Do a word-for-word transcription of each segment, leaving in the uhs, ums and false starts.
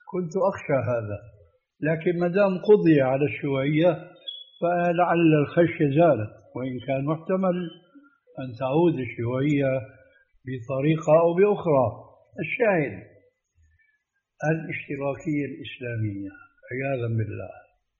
كنت أخشى هذا، لكن ما دام قضي على الشيوعية فلعل الخشية زالت، وإن كان محتمل أن تعود الشيوعية بطريقة أو بأخرى. الشاهد الاشتراكية الإسلامية عياذا بالله.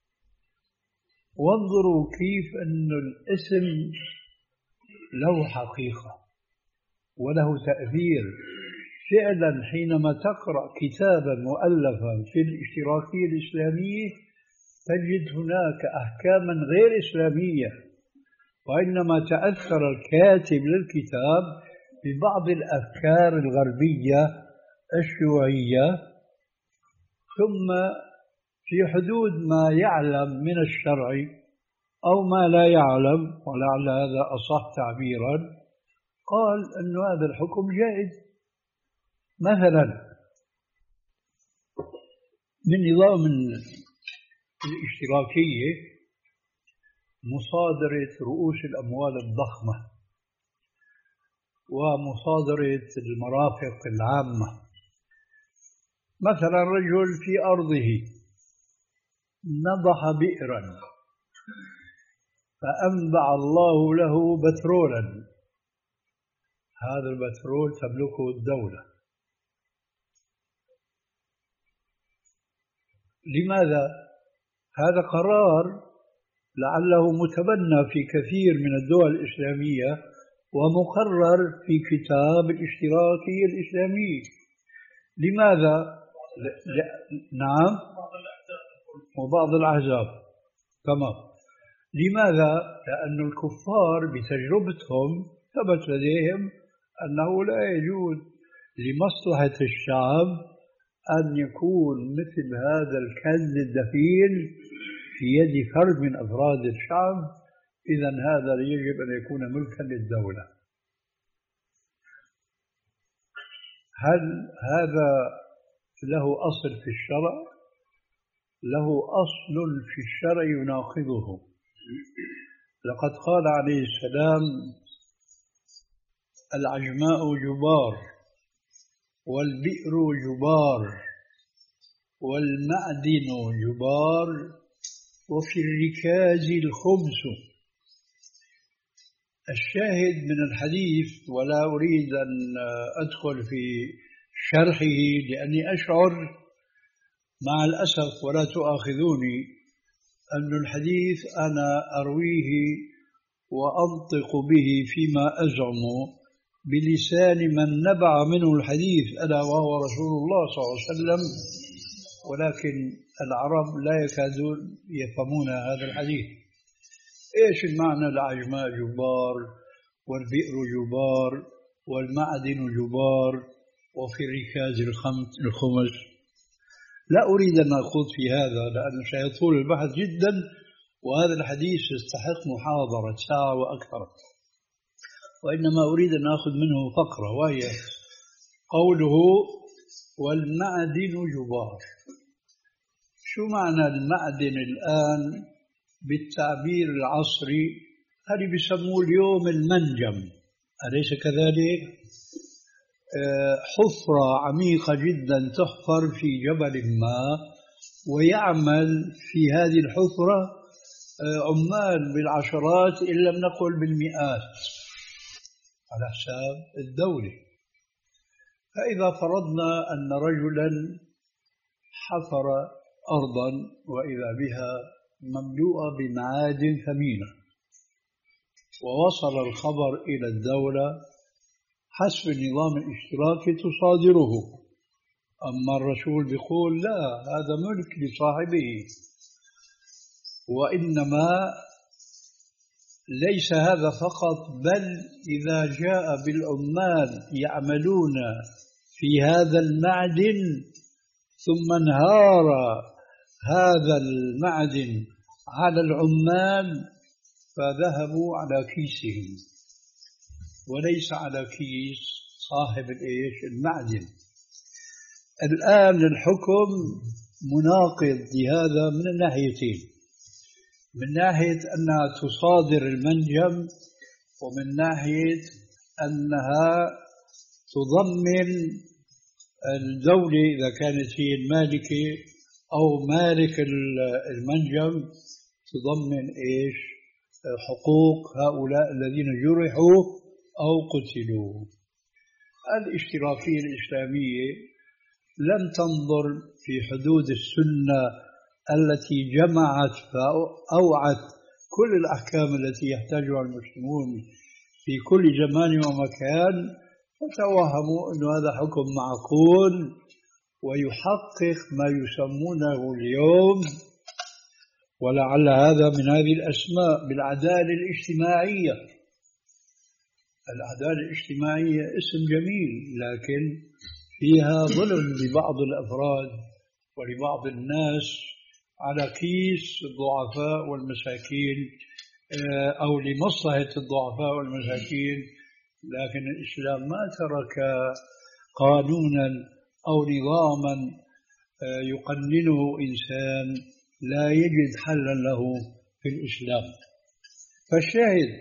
وانظروا كيف أن الاسم له حقيقة وله تأثير. فعلا حينما تقرأ كتابا مؤلفا في الاشتراكية الإسلامية تجد هناك أحكاما غير إسلامية، وإنما تأثر الكاتب للكتاب ببعض الأفكار الغربية الشيوعية، ثم في حدود ما يعلم من الشرع أو ما لا يعلم، ولعل هذا أصح تعبيرا، قال أن هذا الحكم جائز. مثلا من نظام الاشتراكية مصادرة رؤوس الأموال الضخمة ومصادرة المرافق العامة. مثلا رجل في أرضه نضح بئرا فأنبع الله له بترولا، هذا البترول تملكه الدولة. لماذا؟ هذا قرار لعله متبنى في كثير من الدول الإسلامية ومقرر في كتاب الاشتراكية الإسلامية. لماذا؟ ل... ل... نعم، وبعض الأحزاب تمام. لماذا؟ لأن الكفار بتجربتهم ثبت لديهم أنه لا يجوز لمصلحة الشعب أن يكون مثل هذا الكنز الدفين في يد فرد من أفراد الشعب، إذن هذا يجب أن يكون ملكا للدولة. هل هذا له أصل في الشرع؟ له أصل في الشرع يناقضه. لقد قال عليه السلام: العجماء جبار، والبئر جبار، والمعدن جبار، وفي الركاز الخبز. الشاهد من الحديث، ولا أريد أن أدخل في شرحه لأني أشعر مع الأسف ولا تؤاخذوني أن الحديث أنا أرويه وأنطق به فيما أزعم بلسان من نبع منه الحديث ألا وهو رسول الله صلى الله عليه وسلم، ولكن العرب لا يكادون يفهمون هذا الحديث. إيش المعنى العجماء جبار، والبئر جبار، والمعدن جبار، وفي الركاز الخمس؟ لا أريد أن أخوض في هذا لأنه سيطول البحث جدا، وهذا الحديث يستحق محاضرة ساعة وأكثر، وإنما أريد أن أخذ منه فقرة، وهي قوله والمعدن جبار. شو معنى المعدن الآن بالتعبير العصري؟ هذه بيسموه اليوم المنجم، أليس كذلك؟ حفرة عميقة جدا تحفر في جبل ما، ويعمل في هذه الحفرة عمال بالعشرات إن لم نقل بالمئات على حساب الدولة. فإذا فرضنا أن رجلا حفر أرضا وإذا بها مملوءة بمعادن ثمينة، ووصل الخبر إلى الدولة حسب النظام الاشتراكي تصادره، أما الرسول بيقول لا، هذا ملك لصاحبه. وإنما ليس هذا فقط، بل إذا جاء بالعمال يعملون في هذا المعدن ثم انهار هذا المعدن على العمال فذهبوا على كيسهم وليس على كيس صاحب الإيش المعدن. الآن الحكم مناقض لهذا من الناحيتين، من ناحية أنها تصادر المنجم، ومن ناحية أنها تضمن الدولة إذا كانت هي المالكة أو مالك المنجم تضمن إيش؟ حقوق هؤلاء الذين جرحوا أو قتلوا. الاشتراكية الإسلامية لم تنظر في حدود السنة التي جمعت فأوعت كل الأحكام التي يحتاجها المسلمون في كل زمان ومكان، فتوهموا أن هذا حكم معقول ويحقق ما يسمونه اليوم، ولعل هذا من هذه الأسماء، بالعدالة الاجتماعية. العدالة الاجتماعية اسم جميل، لكن فيها ظلم لبعض الأفراد ولبعض الناس على كيس الضعفاء والمساكين أو لمصلحة الضعفاء والمساكين. لكن الإسلام ما ترك قانونا أو نظاما يقننه إنسان لا يجد حلا له في الإسلام. فالشاهد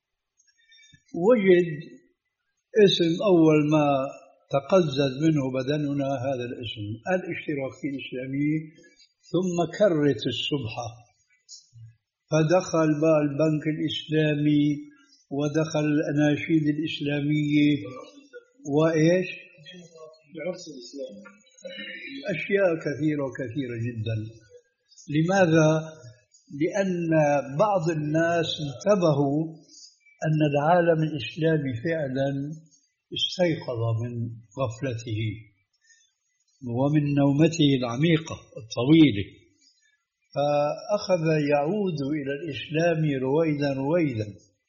وجد اسم أول ما تقزز منه بدننا هذا الاسم الاشتراكية الإسلامية، ثم كرت السبحة فدخل بقى البنك الإسلامي ودخل الأناشيد الإسلامية وإيش العرس الإسلامي، أشياء كثيرة وكثيرة جدا. لماذا؟ لأن بعض الناس انتبهوا أن العالم الإسلامي فعلا استيقظ من غفلته ومن نومته العميقة الطويلة، فأخذ يعود إلى الإسلام رويدا رويدا.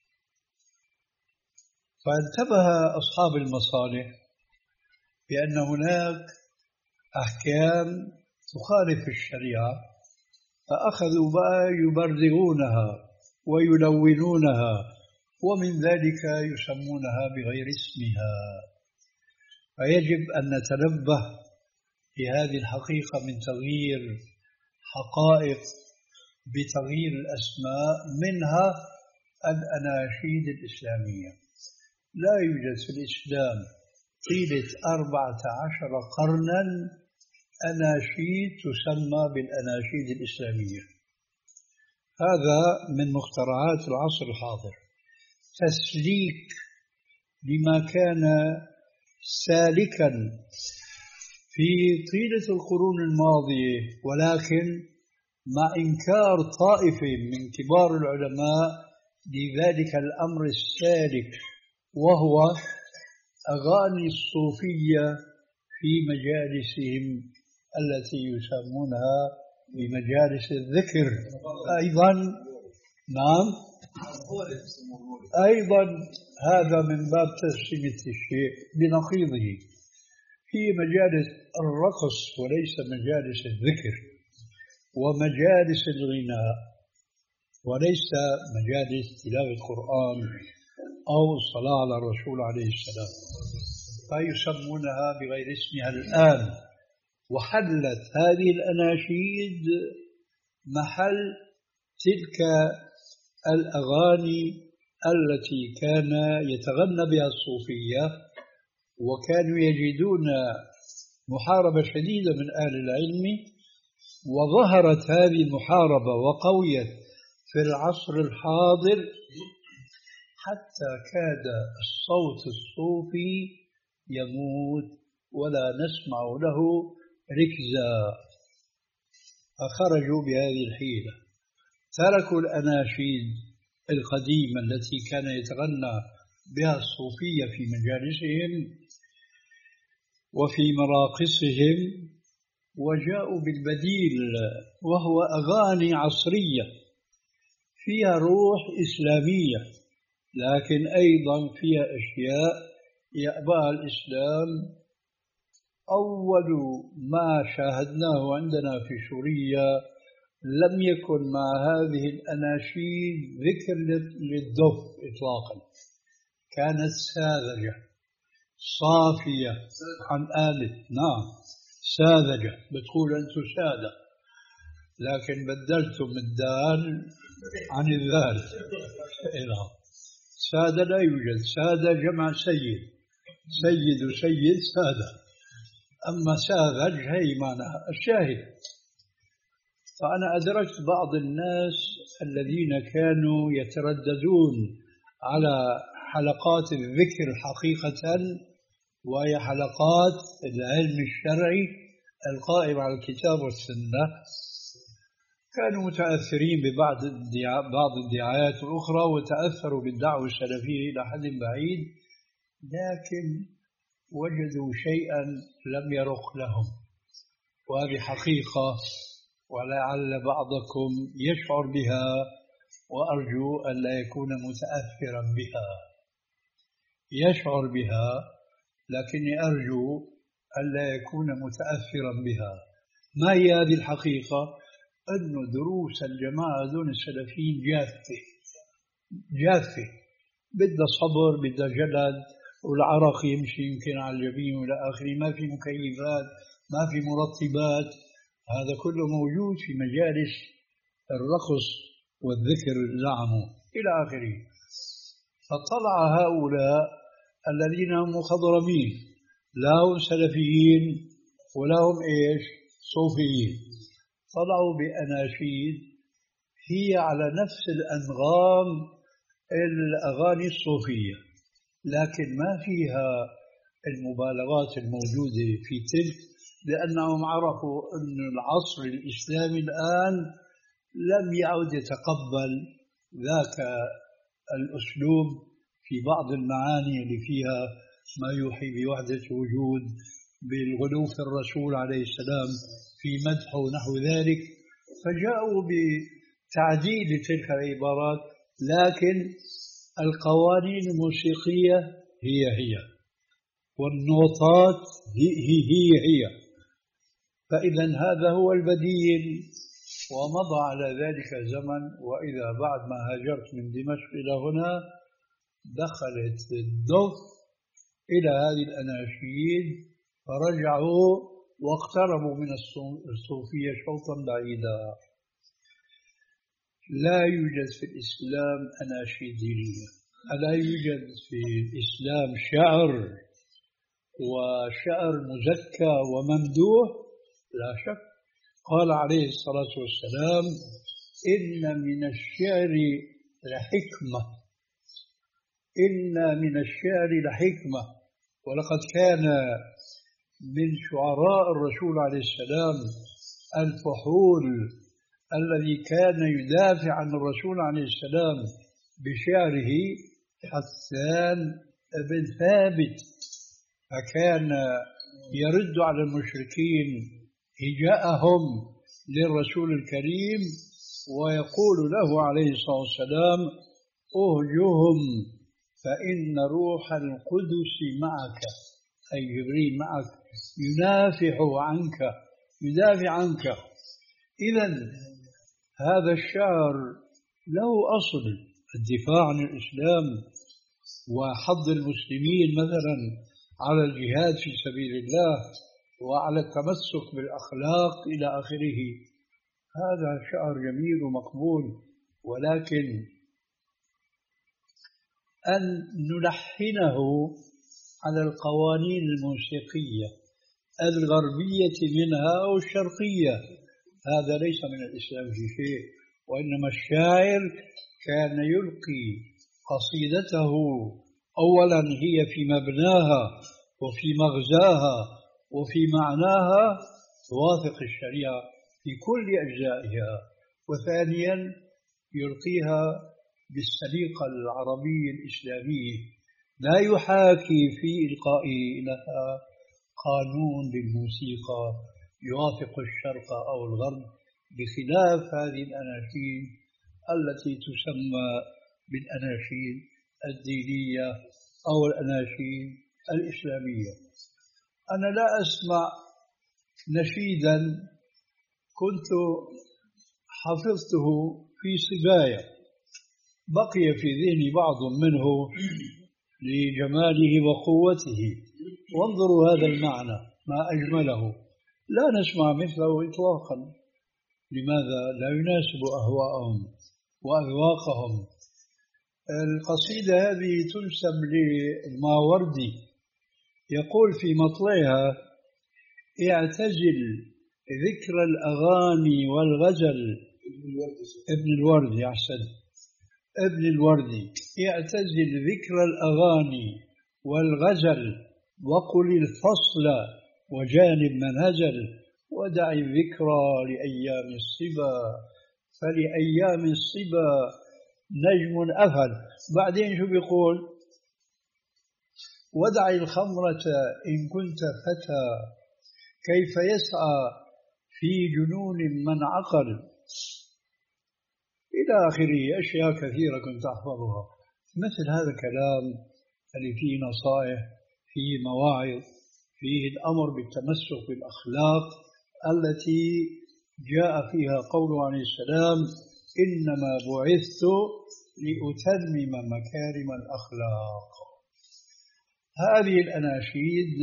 فانتبه أصحاب المصالح بأن هناك أحكام تخالف الشريعة، فأخذوا بقى يبرزغونها ويلونونها، ومن ذلك يسمونها بغير اسمها. فيجب أن نتنبه لهذه الحقيقة من تغيير حقائق بتغيير الأسماء، منها الأناشيد الإسلامية. لا يوجد في الإسلام طيلة أربعة عشر قرنا أناشيد تسمى بالأناشيد الإسلامية. هذا من مخترعات العصر الحاضر، تسليك لما كان سالكا في طيلة القرون الماضية، ولكن مع إنكار طائفة من كبار العلماء لذلك الأمر السالك، وهو أغاني الصوفية في مجالسهم التي يسمونها بمجالس الذكر. أيضا نعم أيضا هذا من باب تسمية الشيء بنقيضه، هي مجالس الرقص وليس مجالس الذكر، ومجالس الغناء وليس مجالس تلاوة القرآن أو الصلاة على الرسول عليه السلام، فيسمونها بغير اسمها الآن. وحلت هذه الأناشيد محل تلك الأغاني التي كان يتغنى بها الصوفية، وكانوا يجدون محاربة شديدة من أهل العلم. وظهرت هذه المحاربة وقويت في العصر الحاضر حتى كاد الصوت الصوفي يموت ولا نسمع له ركزا، فخرجوا بهذه الحيلة، تركوا الأناشيد القديمة التي كان يتغنى بها الصوفية في مجالسهم وفي مراقصهم، وجاءوا بالبديل وهو أغاني عصرية فيها روح إسلامية، لكن أيضا فيها أشياء يأباها الإسلام. أول ما شاهدناه عندنا في سوريا لم يكن مع هذه الأناشيد ذكر للدف إطلاقا، كانت ساذجة صافية عن آلة. نعم ساذجة، بتقول أنتم سادة، لكن بدلتم الدال عن الذال. سادة لا يوجد، سادة جمع سيد، سيد وسيد سادة. أما ساذج هي معناها الشاهد. فأنا أدركت بعض الناس الذين كانوا يترددون على حلقات الذكر حقيقة، وهي حلقات العلم الشرعي القائم على الكتاب والسنة. كانوا متأثرين ببعض الدعاء بعض الدعايات الأخرى، وتأثروا بالدعوة السلفية إلى حد بعيد، لكن وجدوا شيئا لم يرق لهم، وهذه حقيقة ولعل بعضكم يشعر بها، وأرجو أن لا يكون متأثرا بها. يشعر بها لكني أرجو أن لا يكون متأثرا بها. ما هي هذه الحقيقة؟ أن دروس الجماعة دون السلفيين جافة جافة، بدها صبر، بدها جلد، والعرق يمشي يمكن على الجبين وإلى آخره، ما في مكيفات، ما في مرطبات، هذا كله موجود في مجالس الرقص والذكر زعموا إلى آخره. فطلع هؤلاء الذين هم مخضرمين، لا هم سلفيين ولا هم إيش صوفيين، طلعوا بأناشيد هي على نفس الأنغام الأغاني الصوفية، لكن ما فيها المبالغات الموجودة في تلك، لأنهم عرفوا أن العصر الإسلامي الآن لم يعد يتقبل ذاك الأسلوب في بعض المعاني اللي فيها ما يوحي بوحدة وجود، بالغلو في الرسول عليه السلام في مدحه ونحو ذلك، فجاءوا بتعديل تلك العبارات، لكن القوانين الموسيقية هي هي، والنوطات هي هي هي, هي. فإذا هذا هو البديل، ومضى على ذلك زمن، وإذا بعد ما هاجرت من دمشق إلى هنا دخلت الضف إلى هذه الأناشيد، فرجعوا واقتربوا من الصوفية شوطا بعيدا. لا يوجد في الإسلام أناشيد دينية، لا يوجد في الإسلام شعر وشعر مزكى وممدوح، لا شك. قال عليه الصلاة والسلام: إن من الشعر لحكمة، إن من الشعر لحكمة. ولقد كان من شعراء الرسول عليه السلام الفحول الذي كان يدافع عن الرسول عليه السلام بشعره حسان بن ثابت، فكان يرد على المشركين هجاءهم للرسول الكريم، ويقول له عليه الصلاة والسلام: أهجهم فإن روح القدس معك، أي جبريل معك، ينافح عنك، يدافع عنك. إذن هذا الشعر له أصل الدفاع عن الإسلام وحض المسلمين مثلا على الجهاد في سبيل الله وعلى التمسك بالأخلاق إلى آخره. هذا شعر جميل ومقبول، ولكن أن نلحنه على القوانين الموسيقية الغربية منها أو الشرقية، هذا ليس من الإسلام في شيء. وإنما الشاعر كان يلقي قصيدته أولا هي في مبناها وفي مغزاها وفي معناها توافق الشريعة في كل أجزائها، وثانيا يلقيها بالسليقة العربية الإسلامية، لا يحاكي في إلقائه لها قانون للموسيقى يوافق الشرق أو الغرب، بخلاف هذه الأناشيد التي تسمى بالأناشيد الدينية أو الأناشيد الإسلامية. أنا لا أسمع نشيدا كنت حفظته في صبايا بقي في ذهني بعض منه لجماله وقوته، وانظروا هذا المعنى ما أجمله، لا نسمع مثله إطلاقا. لماذا؟ لا يناسب أهواءهم وأذواقهم. القصيدة هذه تنسب لماوردي، يقول في مطلعها: يعتزل ذكر الأغاني والغزل. ابن الوردي أحسن، ابن الوردي يعتزل ذكر الأغاني والغزل وقل الفصل وجانب من هزل ودع الذكرى لأيام الصبا فلأيام الصبا نجم أفل. بعدين شو بيقول؟ ودع الخمرة إن كنت فتى كيف يسعى في جنون من عقل، إلى آخره. أشياء كثيرة كنت أحفظها. مثل هذا الكلام اللي فيه نصائح، فيه مواعظ، فيه الأمر بالتمسك بالأخلاق التي جاء فيها قوله عليه السلام إنما بعثت لأتمم مكارم الأخلاق. هذه الأناشيد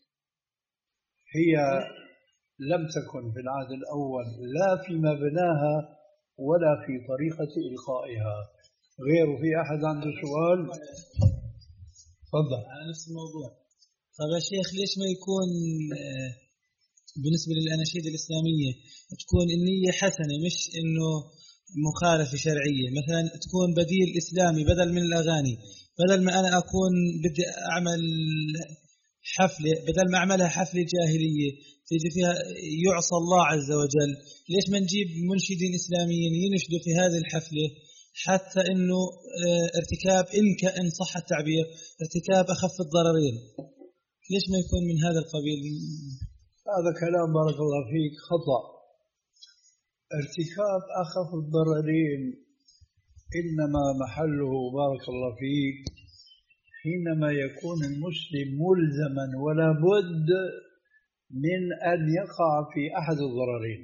هي لم تكن في العهد الأول لا في مبناها ولا في طريقة إلقائها. غيره في أحد عنده سؤال؟ تفضل. على نفس الموضوع. طيب يا شيخ، ليش ما يكون بالنسبة للأناشيد الإسلامية تكون النية حسنة مش إنه مخالفة شرعية؟ مثلا تكون بديل إسلامي بدل من الأغاني، بدل ما أنا أكون بدي أعمل حفلة، بدل ما أعملها حفلة جاهلية تيجي فيها يعصى الله عز وجل، ليش ما نجيب منشدين إسلاميين ينشدوا في هذه الحفلة حتى إنه ارتكاب إن كان صح التعبير ارتكاب أخف الضررين؟ ليش ما يكون من هذا القبيل؟ هذا كلام بارك الله فيك خطأ. ارتكاب أخف الضررين إنما محله بارك الله فيك حينما يكون المسلم ملزما ولا بد من أن يقع في أحد الضررين.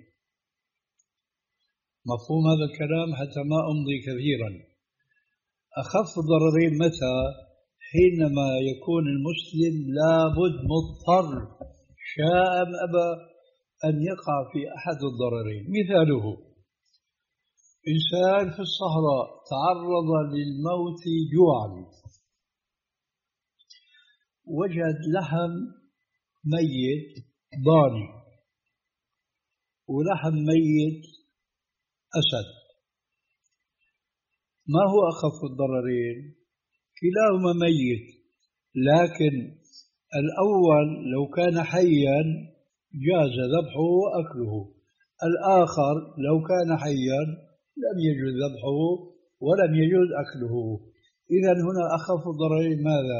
مفهوم هذا الكلام حتى ما أمضي كثيرا. أخف الضررين متى؟ حينما يكون المسلم لابد مضطر شاء أم أبى أن يقع في أحد الضررين. مثاله إنسان في الصحراء تعرض للموت جوعا، وجد لحم ميت ضاني ولحم ميت أسد، ما هو أخف الضررين؟ كلاهما ميت، لكن الأول لو كان حيا جاز ذبحه وأكله، الآخر لو كان حيا لم يجوز ذبحه ولم يجوز أكله. إذن هنا أخف الضررين ماذا؟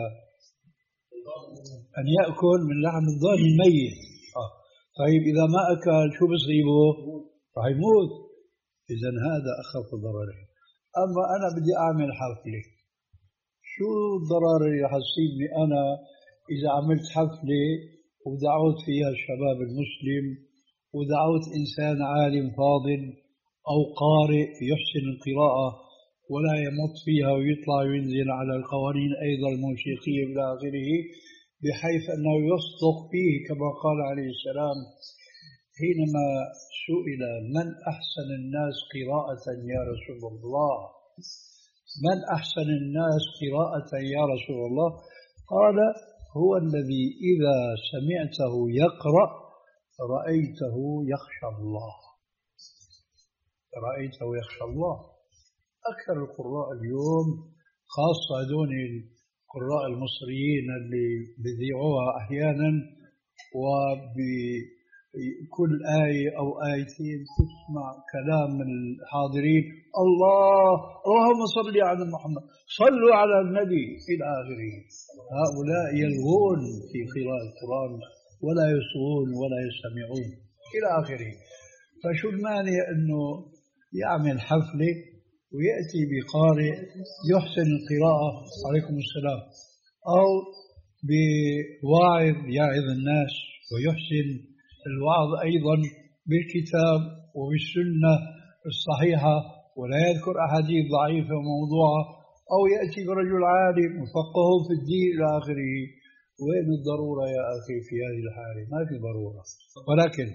أن يأكل من لحم الضاني الميت. آه. طيب إذا ما أكل شو بصيبه؟ راح يموت. إذن هذا أخف الضررين. أما أنا بدي أعمل حفلة، شو الضرر اللي راح تصيبني أنا إذا عملت حفلة ودعوت فيها الشباب المسلم ودعوت إنسان عالم فاضل أو قارئ يحسن القراءة ولا يمط فيها ويطلع وينزل على القوانين أيضا الموسيقية إلى آخره، بحيث أنه يصدق فيه كما قال عليه السلام حينما سئل من أحسن الناس قراءة يا رسول الله، من أحسن الناس قراءة يا رسول الله؟ قال هو الذي إذا سمعته يقرأ رأيته يخشى الله. رأيته يخشى الله. أكثر القراء اليوم خاصة هذول القراء المصريين اللي بذيعوها أحيانا وبكل آية أو آيتين تسمع كلام من الحاضرين الله اللهم صل على محمد صلوا على النبي إلى آخره. هؤلاء يلغون في قراءة القرآن ولا يصغون ولا يستمعون إلى آخره. فشو المانع أنه يعمل حفلة ويأتي بقارئ يحسن القراءة عليكم السلام، أو بواعظ يعظ الناس ويحسن الوعظ أيضا بالكتاب وبالسنة الصحيحة ولا يذكر أحاديث ضعيفة وموضوعة، أو يأتي برجل عالم مفقه في الدين إلى آخره. وين الضرورة يا أخي في هذه الحالة؟ ما في ضرورة. ولكن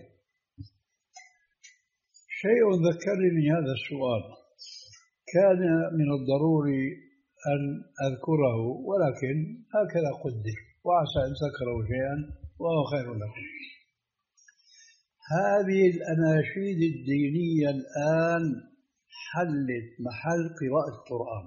شيء ذكرني هذا السؤال، كان من الضروري أن أذكره ولكن هكذا قدر، وعسى أن تكرهوا شيئا وهو خير لكم. هذه الأناشيد الدينية الآن حلت محل قراءة القرآن.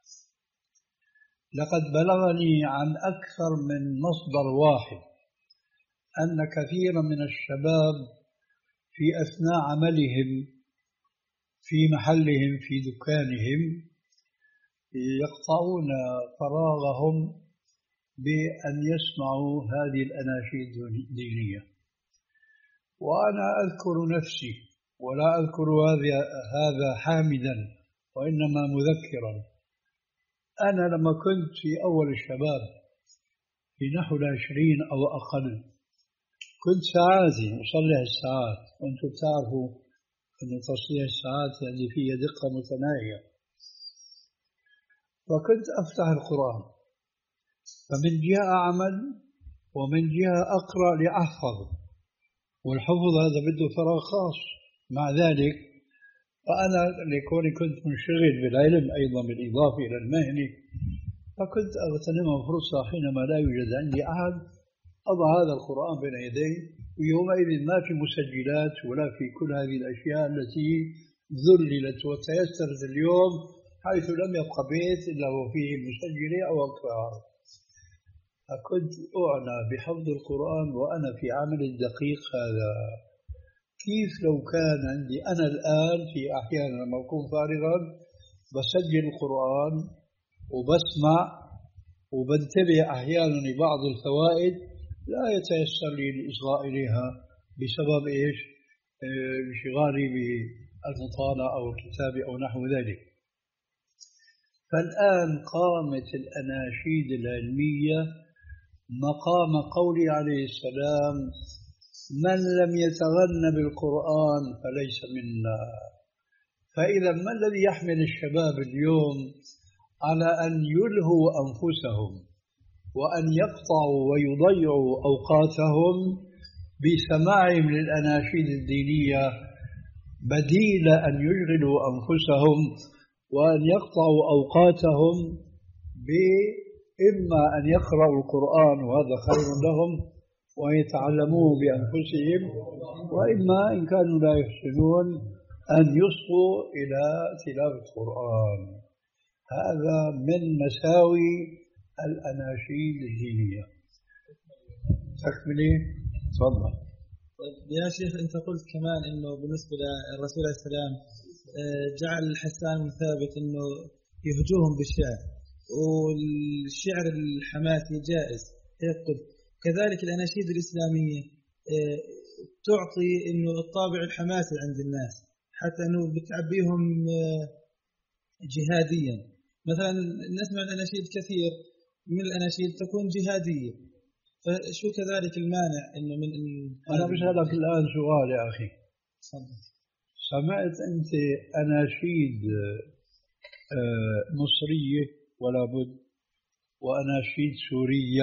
لقد بلغني عن أكثر من مصدر واحد أن كثيرا من الشباب في أثناء عملهم في محلهم في دكانهم يقطعون فراغهم بأن يسمعوا هذه الأناشيد الدينية. وأنا أذكر نفسي ولا أذكر هذا حامدا وإنما مذكرا. أنا لما كنت في أول الشباب في نحو العشرين أو أقل كنت ساعاتي أصلح الساعات، وأنتم تعرفوا أن تصليح الساعات يعني فيها دقة متناهية. فكنت أفتح القرآن، فمن جهة أعمل ومن جهة أقرأ لأحفظ، والحفظ هذا بده فراغ خاص. مع ذلك فأنا لكوني كنت منشغل بالعلم أيضا بالإضافة إلى المهنة، فكنت أغتنم فرصة حينما لا يوجد عندي أحد أضع هذا القرآن بين يدي، ويومئذ ما في مسجلات ولا في كل هذه الأشياء التي ذللت وتيسرت اليوم، حيث لم يبقى بيت إلا وفيه مسجلة أو أكثر. فكنت أعنى بحفظ القرآن وأنا في عمل الدقيق هذا. كيف لو كان عندي أنا الآن في أحيانا لما أكون فارغا بسجل القرآن وبسمع وبنتبه أحيانا لبعض الفوائد لا يتيسر لي الإصغاء إليها بسبب إيش؟ انشغالي بالمطالعة أو الكتابة أو نحو ذلك. فالآن قامت الأناشيد العلمية مقام قولي عليه السلام: من لم يتغن بالقرآن فليس منا. فإذا ما الذي يحمل الشباب اليوم على أن يلهوا أنفسهم وأن يقطعوا ويضيعوا أوقاتهم بسماعهم للأناشيد الدينية، بديل أن يشغلوا أنفسهم وأن يقطعوا أوقاتهم بإما أن يقرأوا القرآن وهذا خير لهم ويتعلموه بأنفسهم، وإما إن كانوا لا يحسنون أن يصغوا إلى تلاوة القرآن. هذا من مساوي الأناشيد الدينية. تكملي تفضل. يا شيخ أنت قلت كمان إنه بالنسبة للرسول عليه السلام جعل حسان بن ثابت إنه يهجوهم بالشعر، والشعر الحماسي جائز هيك قلت. كذلك الأناشيد الإسلامية تعطي إنه الطابع الحماسي عند الناس، حتى إنه بتعبيهم جهاديا. مثلا نسمع الأناشيد كثير من الأناشيد تكون جهادية، فشو كذلك المانع إنه من أنا بسألك الآن سؤال يا أخي. سمعت أنت أناشيد مصرية ولا بد، وأناشيد سورية،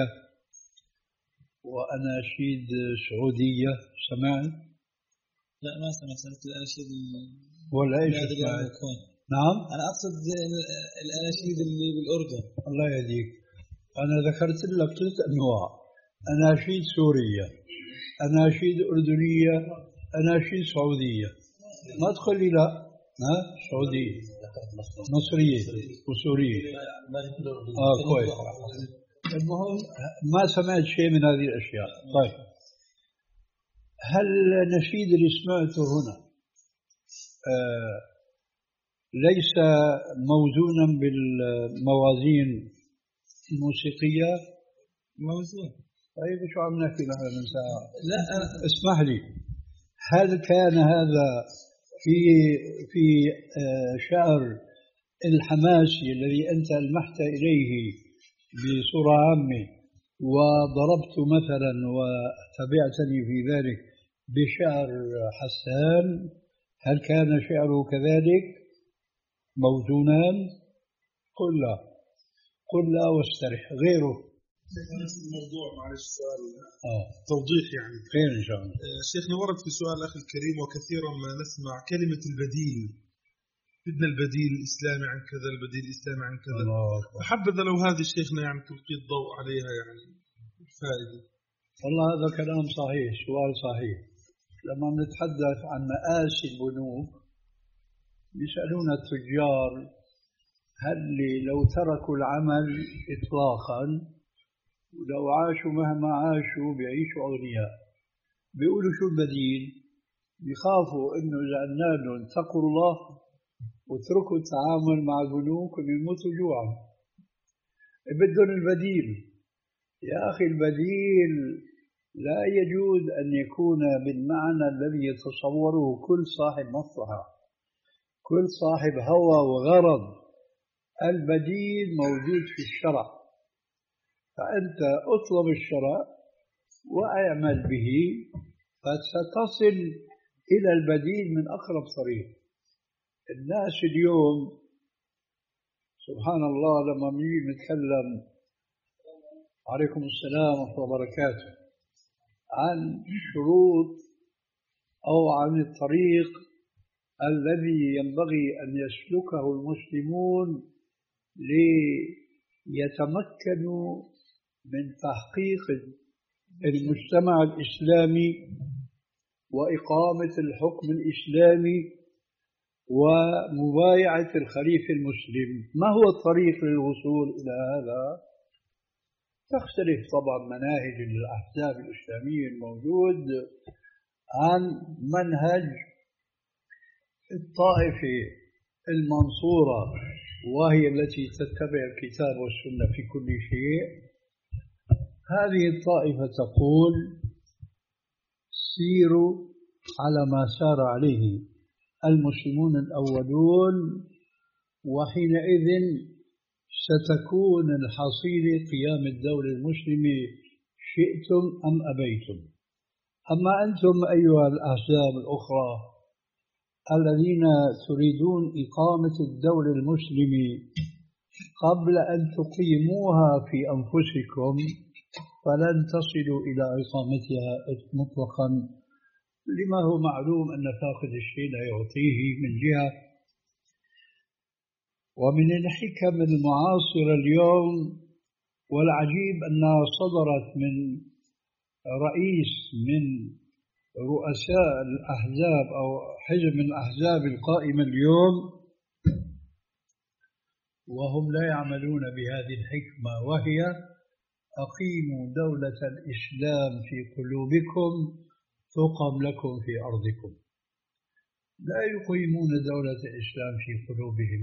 وأناشيد سعودية سمعت؟ لا ما سمعت. سمعت الأناشيد ولا إيش سمعت؟ نعم أنا أقصد الأناشيد اللي بالأردن. الله يهديك. أنا ذكرت لك ثلاث أنواع: أناشيد سورية، أناشيد أردنية، أناشيد سعودية. ما تقول لي لا، ها سعودية مصرية وسورية. آه كويس. المهم ما سمعت شيء من هذه الأشياء. طيب، هل النشيد اللي سمعته هنا آه ليس موزونا بالموازين الموسيقية؟ موزون. طيب شو عم نحكي نحن من ساعة؟ لا اسمح لي، هل كان هذا في في شعر الحماسي الذي أنت ألمحت إليه بصورة عامة وضربت مثلا وتبعتني في ذلك بشعر حسان، هل كان شعره كذلك موزونا؟ قل لا، قل لا واسترح. غيره نفس الموضوع. معلش سؤال آه. توضيح يعني. خير إن شاء الله. شيخنا ورد في سؤال أخي الكريم وكثيرا ما نسمع كلمة البديل، بدنا البديل الإسلامي عن كذا، البديل الإسلامي عن كذا. فحبذا لو هذه الشيخنا يعني تلقي الضوء عليها يعني فائدة. والله هذا كلام صحيح، سؤال صحيح. لما نتحدث عن مآسي البنوك يسألون التجار هل لو تركوا العمل إطلاقا ولو عاشوا مهما عاشوا بيعيشوا أغنياء، بيقولوا شو البديل؟ بيخافوا إنه إذا قلنا لهم اتقوا الله واتركوا التعامل مع البنوك ويموتوا جوعا. بدهم البديل. يا أخي البديل لا يجوز أن يكون بالمعنى الذي يتصوره كل صاحب مصلحة، كل صاحب هوى وغرض. البديل موجود في الشرع، فأنت اطلب الشرع واعمل به فستصل إلى البديل من أقرب طريق. الناس اليوم سبحان الله لما نيجي نتكلم عليكم السلام ورحمة الله وبركاته عن شروط أو عن الطريق الذي ينبغي أن يسلكه المسلمون ليتمكنوا من تحقيق المجتمع الإسلامي وإقامة الحكم الإسلامي ومبايعة الخليفة المسلم. ما هو الطريق للوصول إلى هذا؟ تختلف طبعا مناهج الأحزاب الإسلامية الموجود عن منهج الطائفة المنصورة وهي التي تتبع الكتاب والسنة في كل شيء. هذه الطائفة تقول سيروا على ما سار عليه المسلمون الأولون وحينئذ ستكون الحصيلة قيام الدولة المسلمة شئتم أم أبيتم. أما أنتم أيها الأحزاب الأخرى الذين تريدون إقامة الدولة المسلمة قبل أن تقيموها في أنفسكم فلن تصلوا إلى إقامتها مطلقا، لما هو معلوم أن فاقد الشيء لا يعطيه من جهة. ومن الحكم المعاصرة اليوم والعجيب أنها صدرت من رئيس من رؤساء الأحزاب أو حزب من الأحزاب القائمة اليوم وهم لا يعملون بهذه الحكمة، وهي أقيموا دولة الإسلام في قلوبكم تقم لكم في أرضكم. لا يقيمون دولة الإسلام في قلوبهم.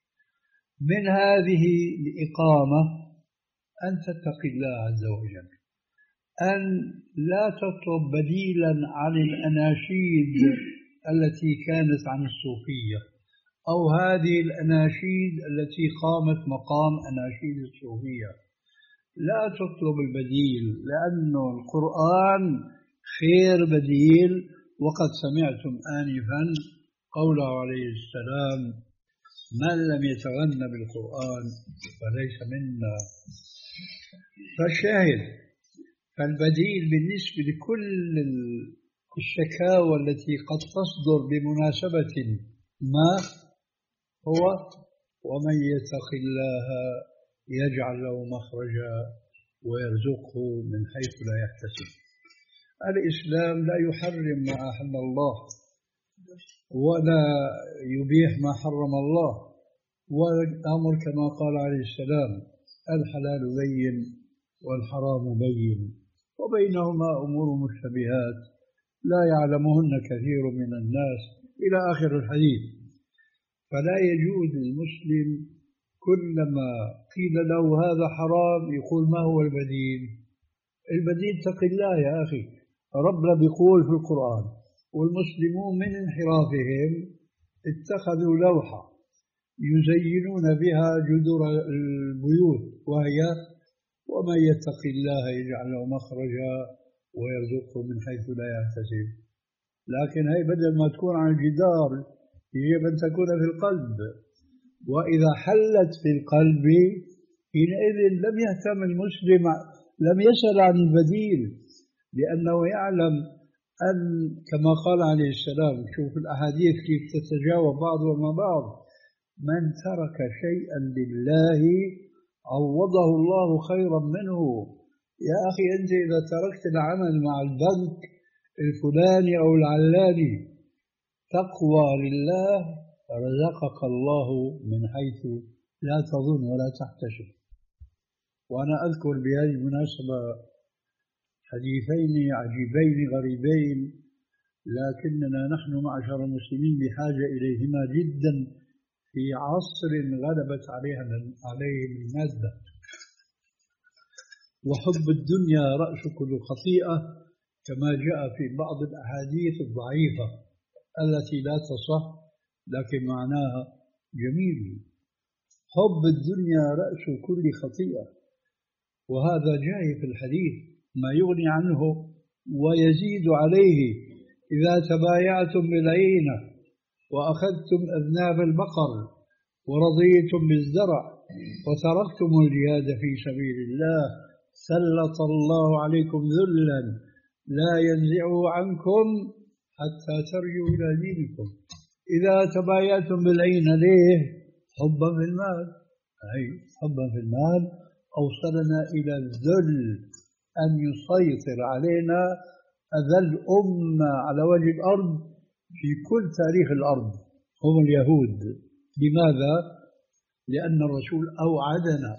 من هذه الإقامة أن تتقي الله عز وجل، أن لا تطلب بديلا عن الأناشيد التي كانت عن الصوفية أو هذه الأناشيد التي قامت مقام أناشيد الصوفية. لا تطلب البديل، لأن القرآن خير بديل. وقد سمعتم آنفا قوله عليه السلام من لم يتغنى بالقرآن فليس منا. فالشاهد فالبديل بالنسبة لكل الشكاوى التي قد تصدر بمناسبة ما هو ومن يتق الله يجعل له مخرجا ويرزقه من حيث لا يحتسب. الإسلام لا يحرم ما أحل الله ولا يبيح ما حرم الله، والأمر كما قال عليه السلام الحلال بين والحرام بين وبينهما أمور مشتبهات لا يعلمهن كثير من الناس إلى آخر الحديث. فلا يجوز للمسلم كلما قيل له هذا حرام يقول ما هو البديل؟ البديل اتق الله يا أخي. ربنا بيقول في القرآن والمسلمون من انحرافهم اتخذوا لوحة يزينون بها جدر البيوت وهي ومن يتق الله يجعل له مخرجا ويرزقه من حيث لا يحتسب. لكن هي بدل ما تكون على الجدار يجب أن تكون في القلب، وإذا حلت في القلب حينئذ لم يهتم المسلم، لم يسأل عن البديل، لأنه يعلم أن كما قال عليه السلام شوف الأحاديث كيف تتجاوب بعضها مع بعض من ترك شيئا لله عوضه الله خيرا منه. يا أخي أنت إذا تركت العمل مع البنك الفلاني أو العلاني تقوى لله رزقك الله من حيث لا تظن ولا تحتسب. وأنا أذكر بهذه المناسبة حديثين عجيبين غريبين، لكننا نحن معشر المسلمين بحاجة إليهما جدا في عصر غلبت عليها عليهم المادة. وحب الدنيا رأس كل خطيئة، كما جاء في بعض الأحاديث الضعيفة التي لا تصح لكن معناها جميل. حب الدنيا رأس كل خطيئة، وهذا جاء في الحديث ما يغني عنه ويزيد عليه. إذا تبايعتم بالعينة وأخذتم أذناب البقر ورضيتم بالزرع وتركتم الجهاد في سبيل الله سلط الله عليكم ذلا لا ينزعه عنكم حتى ترجعوا إلى دينكم. إذا تبايعتم بالعينة ليه؟ حبا في المال، أي حبا في المال أوصلنا إلى الذل، أن يسيطر علينا أذل أمة على وجه الأرض في كل تاريخ الأرض هم اليهود. لماذا؟ لأن الرسول أوعدنا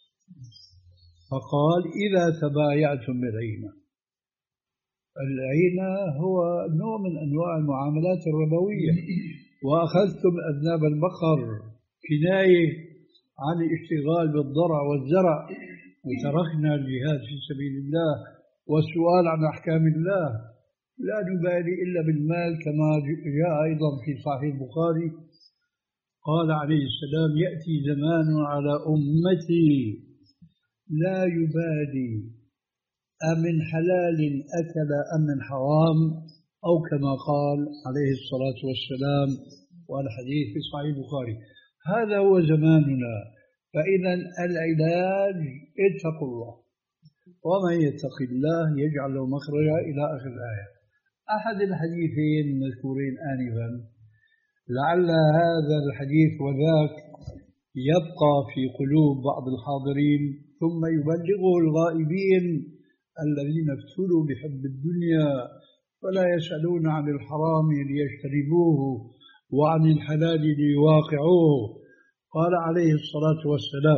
فقال إذا تبايعتم بالعينة. العينة هو نوع من أنواع المعاملات الربوية. وأخذتم أذناب البقر كناية عن الاشتغال بالضرع والزرع، وتركنا الجهاد في سبيل الله والسؤال عن أحكام الله. لا نبالي إلا بالمال، كما جاء أيضا في صحيح البخاري قال عليه السلام يأتي زمان على أمتي لا يبالي أمن حلال أكل أم من حرام، أو كما قال عليه الصلاة والسلام، والحديث في صحيح البخاري. هذا هو زماننا. فإذا العلاج اتقوا الله، ومن يتق الله يجعل له مخرجا إلى آخر الآية. أحد الحديثين المذكورين آنفا لعل هذا الحديث وذاك يبقى في قلوب بعض الحاضرين ثم يبلغه الغائبين الذين ابتلوا بحب الدنيا فلا يسألون عن الحرام ليجتنبوه وعن الحلال ليواقعوه. قال عليه الصلاة والسلام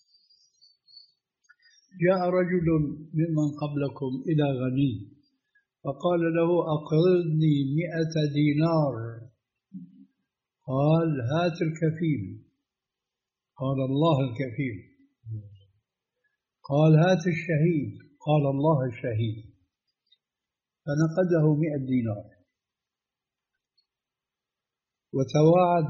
جاء رجل ممن قبلكم إلى غني فقال له أقرضني مئة دينار. قال هات الكفيل. قال الله الكفيل. قال هات الشهيد. قال الله الشهيد. فنقده مئة دينار وتواعد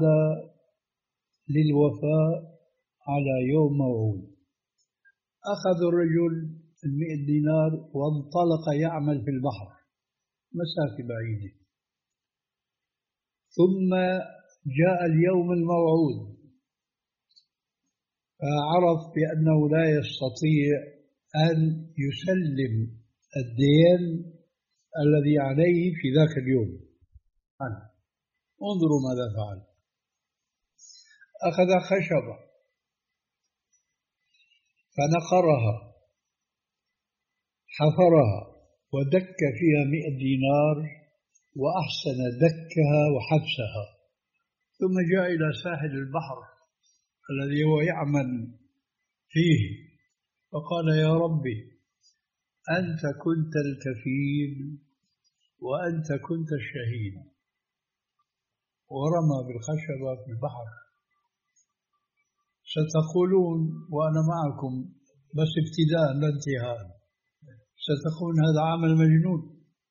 للوفاء على يوم موعود. أخذ الرجل المئة دينار وانطلق يعمل في البحر مسافة بعيدة، ثم جاء اليوم الموعود فعرف بأنه لا يستطيع أن يسلم الدين الذي عليه في ذاك اليوم. انظروا ماذا فعل. أخذ خشبة فنقرها حفرها ودك فيها مئة دينار وأحسن دكها وحبسها، ثم جاء إلى ساحل البحر الذي هو يعمل فيه فقال يا ربي أنت كنت الكفيل وأنت كنت الشهيد، ورمى بالخشبة في البحر. ستقولون وأنا معكم بس ابتداء لا انتهاء، ستقولون هذا عمل مجنون.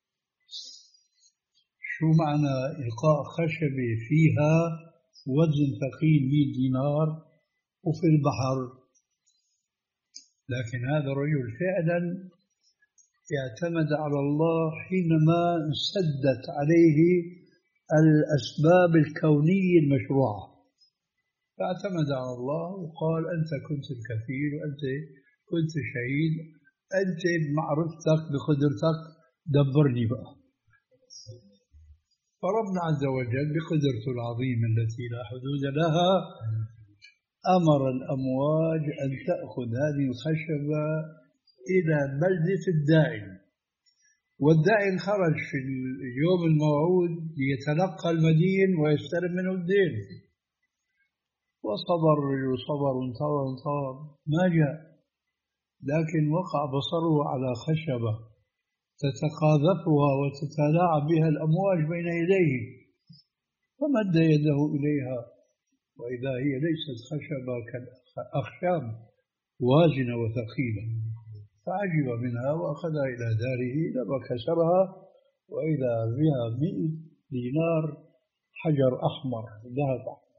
شو معنى إلقاء خشبة فيها وزن ثقيل مئة دينار وفي البحر؟ لكن هذا الرجل فعلا اعتمد على الله حينما انسدت عليه الأسباب الكونية المشروعة، فاعتمد على الله وقال أنت كنت الكفيل وأنت كنت شهيد، أنت بمعرفتك بقدرتك دبرني بقى. فربنا عز وجل بقدرته العظيمة التي لا حدود لها أمر الأمواج أن تأخذ هذه الخشبة إلى بلدة الدائن، والدائن خرج في اليوم الموعود ليتلقى المدين ويستلم منه الدين، وصبر الرجل صبر وانتظر وانتظر ما جاء، لكن وقع بصره على خشبة تتقاذفها وتتلاعب بها الأمواج بين يديه، فمد يده إليها وإذا هي ليست خشبة كالأخشاب وازنة وثقيلة، فعجب منها وأخذها إلى داره لما كسرها وإذا بها مئة دينار حجر أحمر ذهب أحمر.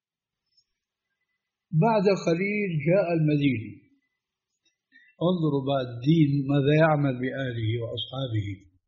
بعد قليل جاء المديني، انظروا بعد الدين ماذا يعمل بآله وأصحابه،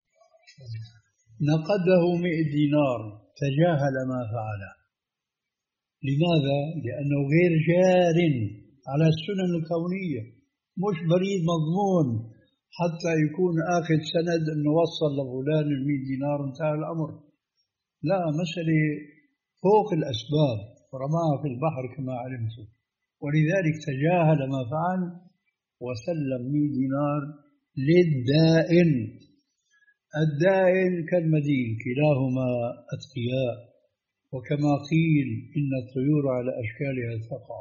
نقده مئة دينار تجاهل ما فعله. لماذا؟ لأنه غير جار على السنن الكونية، مش بريد مضمون حتى يكون آخذ سند أنه وصل لفلان المئة دينار انتهى الأمر. لا، مسألة فوق الأسباب، رماها في البحر كما علمتم، ولذلك تجاهل ما فعل وسلم مئة دينار للدائن. الدائن كالمدين كلاهما أتقياء، وكما قيل إن الطيور على أشكالها تقع.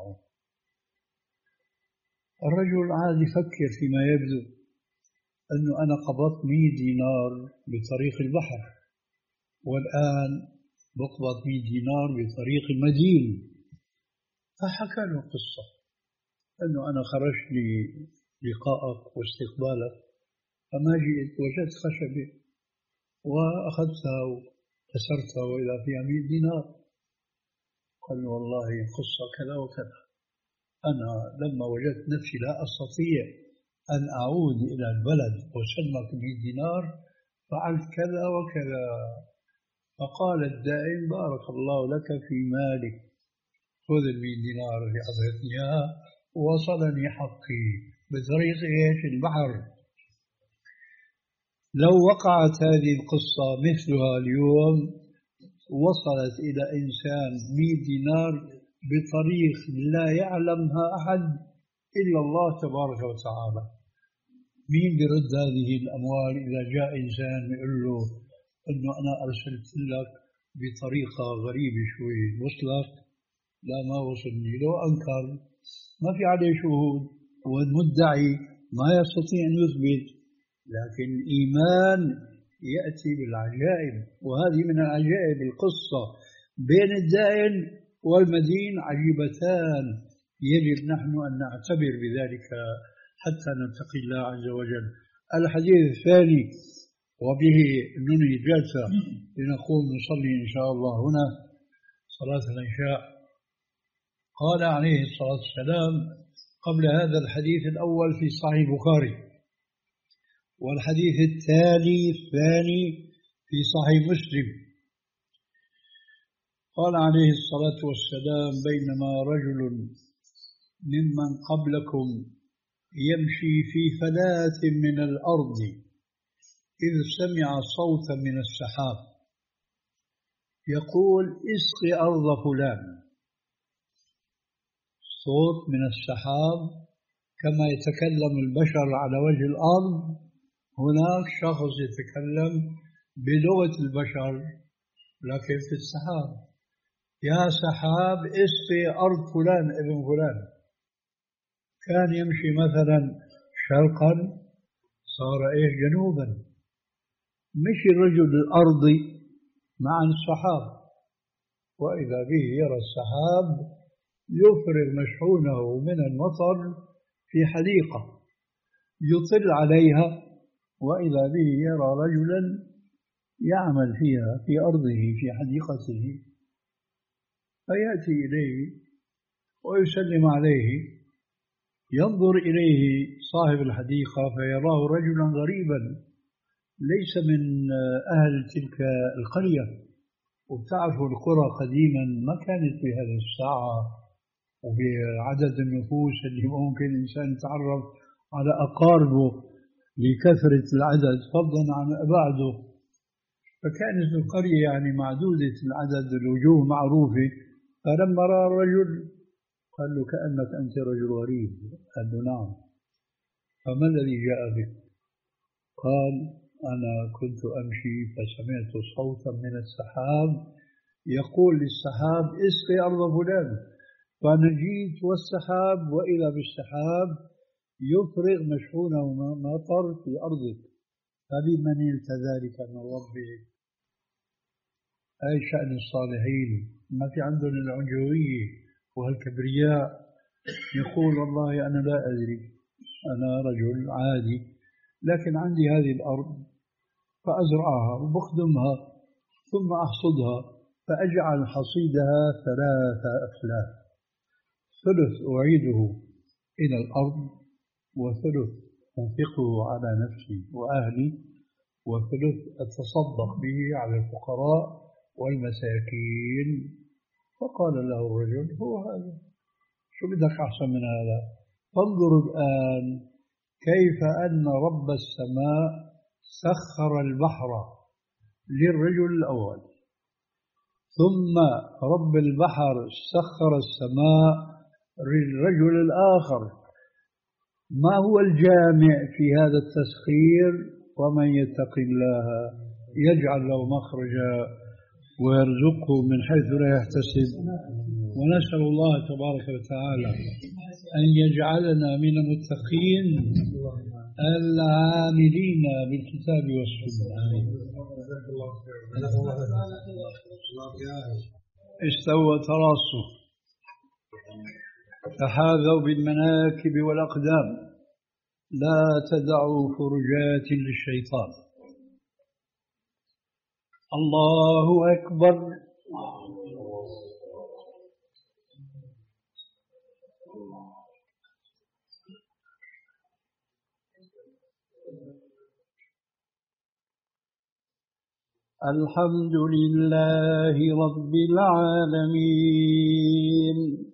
الرجل عاد يفكر فيما يبدو أنه أنا قبضت مئة دينار بطريق البحر، والآن بقبض مئة دينار بطريق المدين. فحكى له قصة أنه أنا خرجت للقائك واستقبالك، فما جئت وجدت خشبة وأخذتها وكسرتها وإذا فيها مئة دينار. قال له والله قصة كذا وكذا، أنا لما وجدت نفسي لا أستطيع أن أعود إلى البلد وسلمك مئة دينار فعلت كذا وكذا. فقال الدائن بارك الله لك في مالك، خذ المئة دينار اللي أعطيتني إياها ووصلني حقي بطريق إيش؟ البحر. لو وقعت هذه القصة مثلها اليوم وصلت إلى إنسان مئة دينار بطريق لا يعلمها أحد إلا الله تبارك وتعالى، مين برد هذه الأموال إذا جاء إنسان يقول له أنه أنا أرسلت لك بطريقة غريبة شوي وصلك؟ لا ما وصلني. لو أنكر ما في عليه شهود، والمدعي ما يستطيع أن يثبت، لكن الإيمان يأتي بالعجائب، وهذه من العجائب القصة بين الدائن والمدين عجيبتان، يجب نحن أن نعتبر بذلك حتى نتقي الله عز وجل. الحديث الثاني وبه ننهي الجلسة لنقوم نصلي إن شاء الله هنا صلاة العشاء. قال عليه الصلاة والسلام قبل هذا الحديث الأول في صحيح البخاري، والحديث التالي الثاني في صحيح مسلم، قال عليه الصلاة والسلام بينما رجل ممن قبلكم يمشي في فلاة من الأرض إذ سمع صوتا من السحاب يقول اسقي أرض فلان. صوت من السحاب كما يتكلم البشر على وجه الأرض، هناك شخص يتكلم بلغة البشر لكن في السحاب. يا سحاب اسقي أرض فلان ابن فلان. كان يمشي مثلا شرقا صار إيش جنوبا. مشي الرجل الأرضي مع السحاب وإذا به يرى السحاب يفرغ مشحونه من المطر في حديقة يطل عليها، وإذا به يرى رجلا يعمل فيها في أرضه في حديقته، فيأتي إليه ويسلم عليه. ينظر إليه صاحب الحديقة فيراه رجلا غريبا ليس من أهل تلك القرية. وبتعرفوا القرى قديما ما كانت بهذه الساعة وبعدد النفوس اللي ممكن الإنسان يتعرف على أقاربه لكثرة العدد فضلا عن أبعده. فكانت القرية يعني معدودة العدد، الوجوه معروفة. فلما رأى الرجل قال له كأنك أنت رجل غريب. قال له نعم. فما الذي جاء بك؟ قال أنا كنت أمشي فسمعت صوتا من السحاب يقول للسحاب اسقي أرض فلان، فأنا جيت والسحاب وإذا بالسحاب يفرغ مشحونه مطر في أرضك، فبمن نلت ذلك من ربك؟ أي شأن الصالحين، ما في عندهم العنجوية والكبرياء، يقول والله أنا لا أدري، أنا رجل عادي لكن عندي هذه الأرض فأزرعها وبخدمها ثم أحصدها فأجعل حصيدها ثلاثة أفلاك، ثلث أعيده إلى الأرض، وثلث أنفقه على نفسي وأهلي، وثلث أتصدق به على الفقراء والمساكين. فقال له الرجل هو هذا، شو بدك أحسن من هذا؟ فانظر الآن كيف أن رب السماء سخر البحر للرجل الأول، ثم رب البحر سخر السماء للرجل الآخر. ما هو الجامع في هذا التسخير؟ ومن يتق الله يجعل له مخرجا ويرزقه من حيث لا يحتسب. ونسأل الله تبارك وتعالى أن يجعلنا من المتقين العاملين بالكتاب والسنة. استوى تراصوا، تحاذوا بالمناكب والأقدام، لا تدعوا فرجات للشيطان. الله أكبر. الحمد لله رب العالمين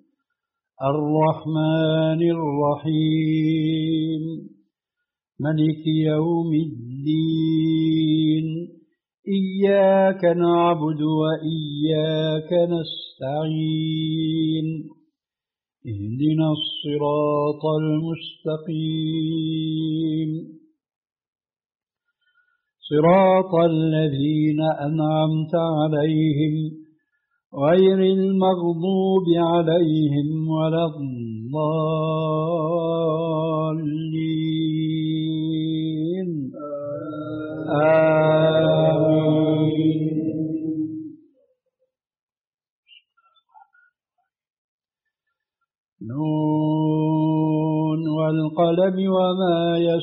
الرحمن الرحيم ملك يوم الدين إياك نعبد وإياك نستعين اهدنا الصراط المستقيم صراط الذين أنعمت عليهم غير المغضوب عليهم ولا الضالين آمين. نون والقلم وما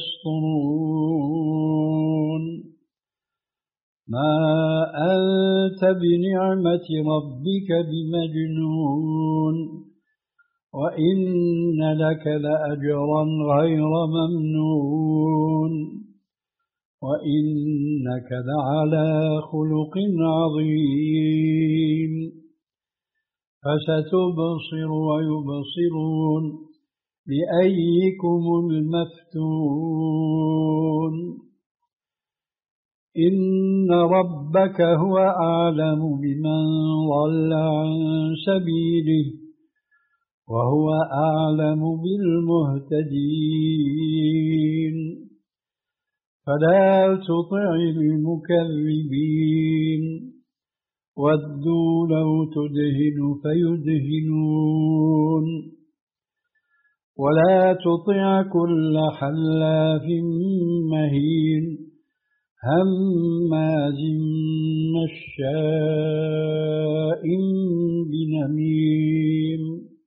يسطرون ما أنت بنعمة ربك بمجنون وإن لك لأجرا غير ممنون وإنك لعلى خلق عظيم فستبصر ويبصرون بأيكم المفتون إن ربك هو أعلم بمن ضل عن سبيله وهو أعلم بالمهتدين فلا تطع المكذبين ودوا لو تدهن فيدهنون ولا تطع كل حلاف مهين هماز مشاء بنميم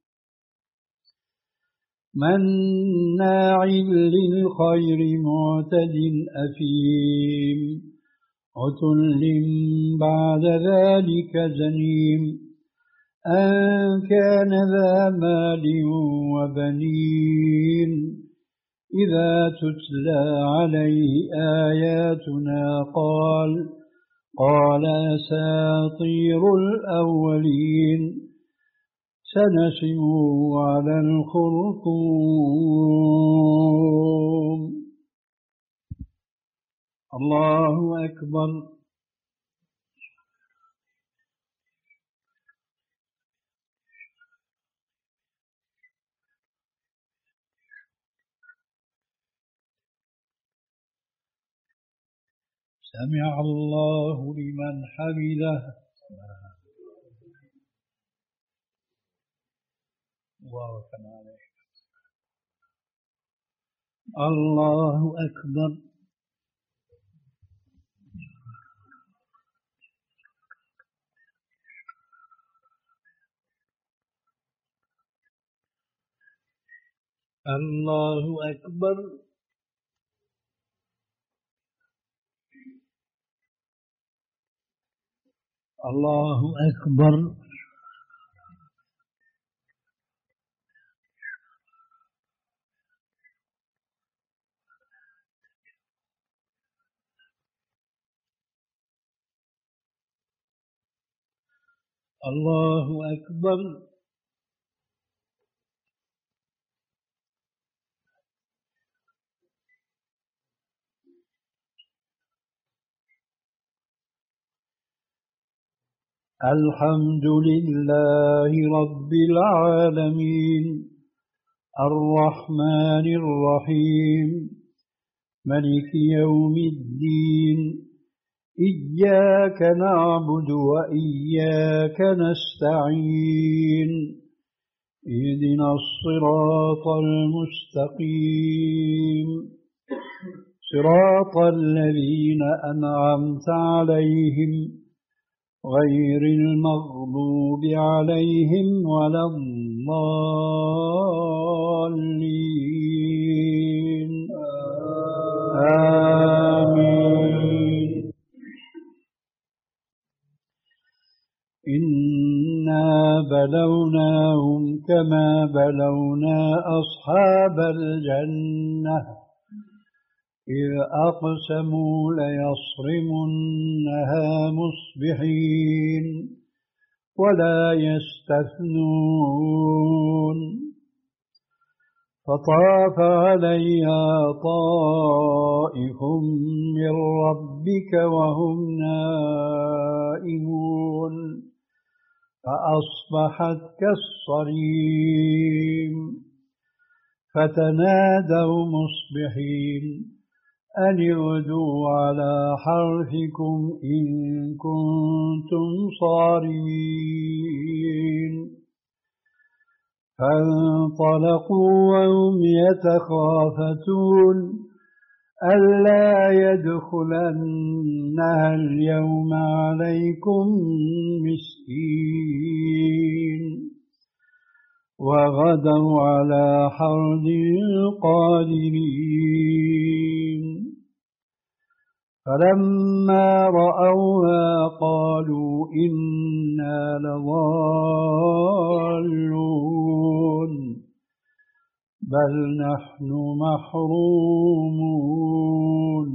مناع للخير معتد أثيم عتل بعد ذلك زنيم أن كان ذا مال وبنين إذا تتلى عليه آياتنا قال قال أساطير الأولين سنسمه على الخرطوم. الله أكبر. سمع الله لمن حمده. الله أكبر. الله أكبر. الله أكبر. الله أكبر. الحمد لله رب العالمين الرحمن الرحيم ملك يوم الدين إياك نعبد وإياك نستعين اهدنا الصراط المستقيم صراط الذين أنعمت عليهم غير المغضوب عليهم ولا الضالين. آمين. إنا بلوناهم كما بلونا أصحاب الجنة إذ أقسموا ليصرمنها مصبحين ولا يستثنون فطاف عليها طائف من ربك وهم نائمون فأصبحت كالصريم فتنادوا مصبحين أن اغدوا على حرثكم إن كنتم صارمين فانطلقوا وهم يتخافتون ألا يدخلنها اليوم عليكم مسكين وغدوا على حرد قادرين فلما رأوها قالوا إنا لضالون بل نحن محرومون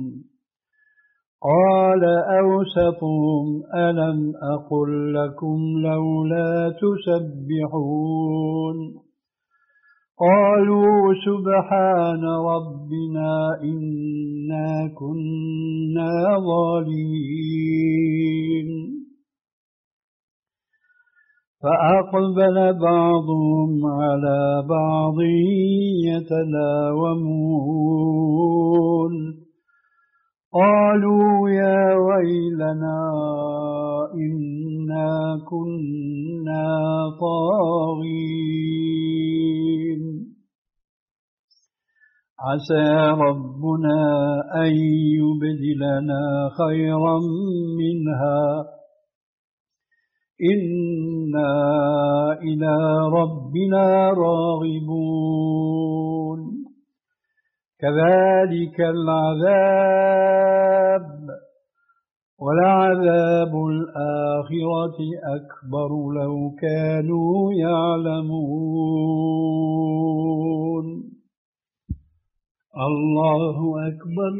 قال أوسطهم ألم أقل لكم لولا تسبحون قالوا سبحان ربنا إنا كنا ظالمين فأقبل بعضهم على بعض يتلاومون قالوا يا ويلنا إنا كنا طاغين عسى ربنا أن يبدلنا خيرا منها إنا إلى ربنا راغبون كذلك العذاب ولعذاب الآخرة أكبر لو كانوا يعلمون. الله أكبر.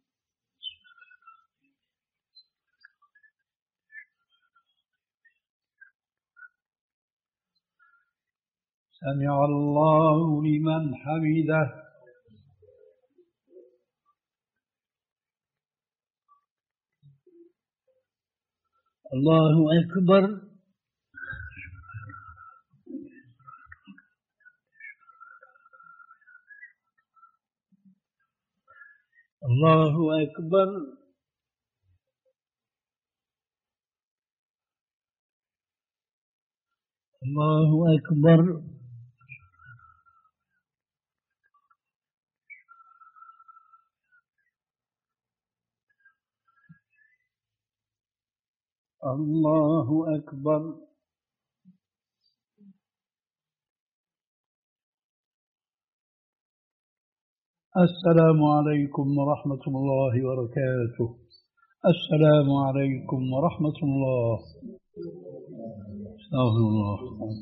سمع الله لمن حمده. الله أكبر. الله أكبر. الله أكبر. الله أكبر. السلام عليكم ورحمة الله وبركاته. السلام عليكم ورحمة الله. استغفر الله.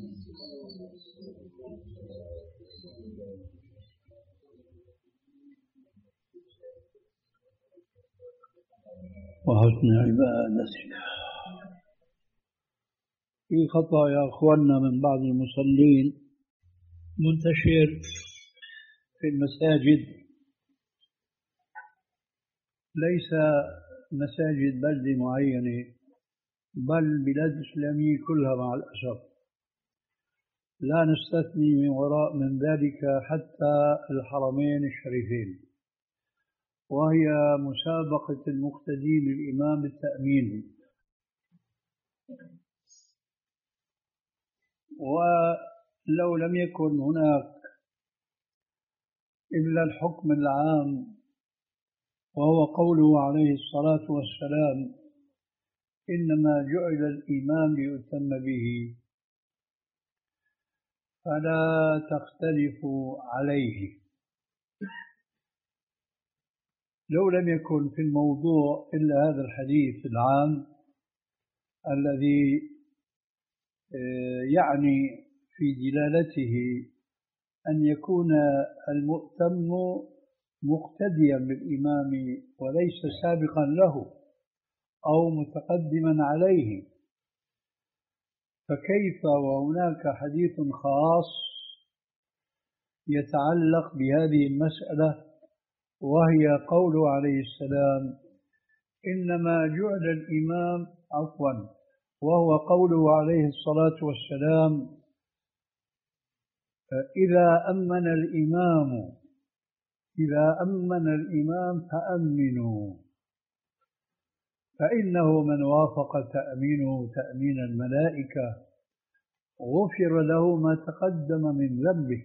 وحسن عبادتك. في خطأ يا أخواننا من بعض المصلين منتشر في المساجد، ليس مساجد بلدة معينة بل بلاد إسلامية كلها مع الأسف، لا نستثني من وراء من ذلك حتى الحرمين الشريفين، وهي مسابقة المقتدين للإمام بالتأمين. ولو لم يكن هناك إلا الحكم العام وهو قوله عليه الصلاة والسلام: إنما جعل الإمام ليؤتم به، فلا تختلفوا عليه. لو لم يكن في الموضوع إلا هذا الحديث العام الذي يعني في دلالته أن يكون المؤتم مقتديا بالإمام وليس سابقا له أو متقدما عليه، فكيف وهناك حديث خاص يتعلق بهذه المسألة، وهي قوله عليه السلام: إنما جعل الإمام عفوا وهو قوله عليه الصلاة والسلام: إذا أمن الإمام إذا أمن الإمام فأمنوا، فإنه من وافق تأمينه تأمين الملائكة غفر له ما تقدم من ذنبه.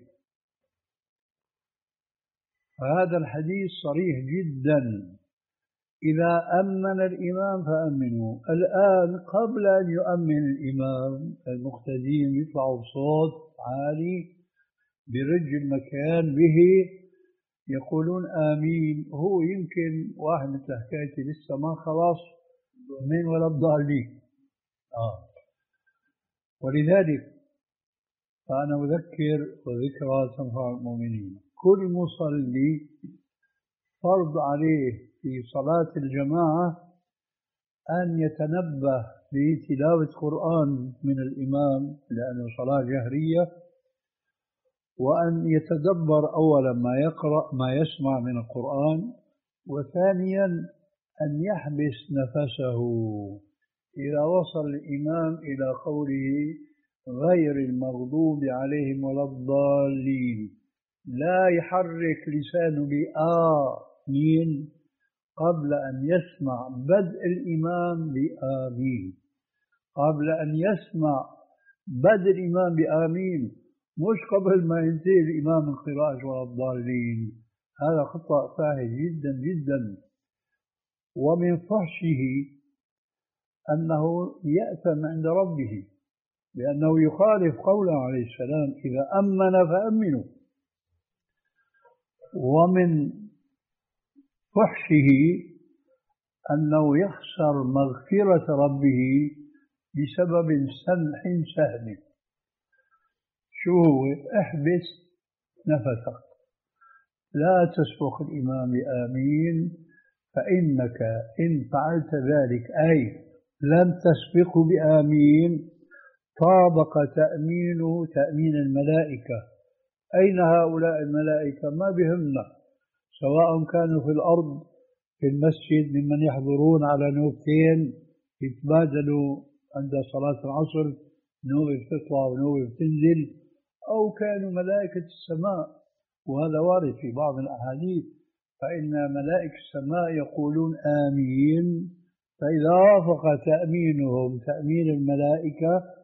فهذا الحديث صريح جدا: إذا أمن الإمام فأمنوا. الآن قبل أن يؤمن الإمام المقتدين يطلعوا بصوت عالي برج المكان به يقولون آمين. هو يمكن واحد مثل حكايتي لسه ما خلاص من ولا الضالين. آه. ولذلك فأنا أذكر وذكرى تنفع المؤمنين. كل مصلي فرض عليه في صلاة الجماعة أن يتنبه بتلاوة قرآن من الإمام لأنه صلاة جهرية، وأن يتدبر أولا ما يقرأ ما يسمع من القرآن، وثانيا أن يحبس نفسه إذا وصل الإمام إلى قوله غير المغضوب عليهم ولا الضالين، لا يحرك لسانه بآمين قبل أن يسمع بدء الإمام بآمين، قبل أن يسمع بدء الإمام بآمين، مش قبل ما ينتهي الإمام من قراءة ولا الضالين. هذا خطأ فاحش جدا جدا. ومن فحشه أنه يأثم عند ربه لأنه يخالف قوله عليه السلام: إذا أمن فأمنوا. ومن فحشه أنه يخسر مغفرة ربه بسبب سمح سهل. شو هو؟ احبس نفسك، لا تسبق الإمام بآمين، فإنك إن فعلت ذلك أي لم تسبقه بآمين طابق تأمينه تأمين الملائكة. أين هؤلاء الملائكة؟ ما بهمنا، سواء كانوا في الأرض في المسجد ممن يحضرون على نوبتين يتبادلوا عند صلاة العصر، نوبة بتطلع ونوبة بتنزل، أو كانوا ملائكة السماء، وهذا وارد في بعض الأحاديث، فإن ملائكة السماء يقولون آمين. فإذا وافق تأمينهم تأمين الملائكة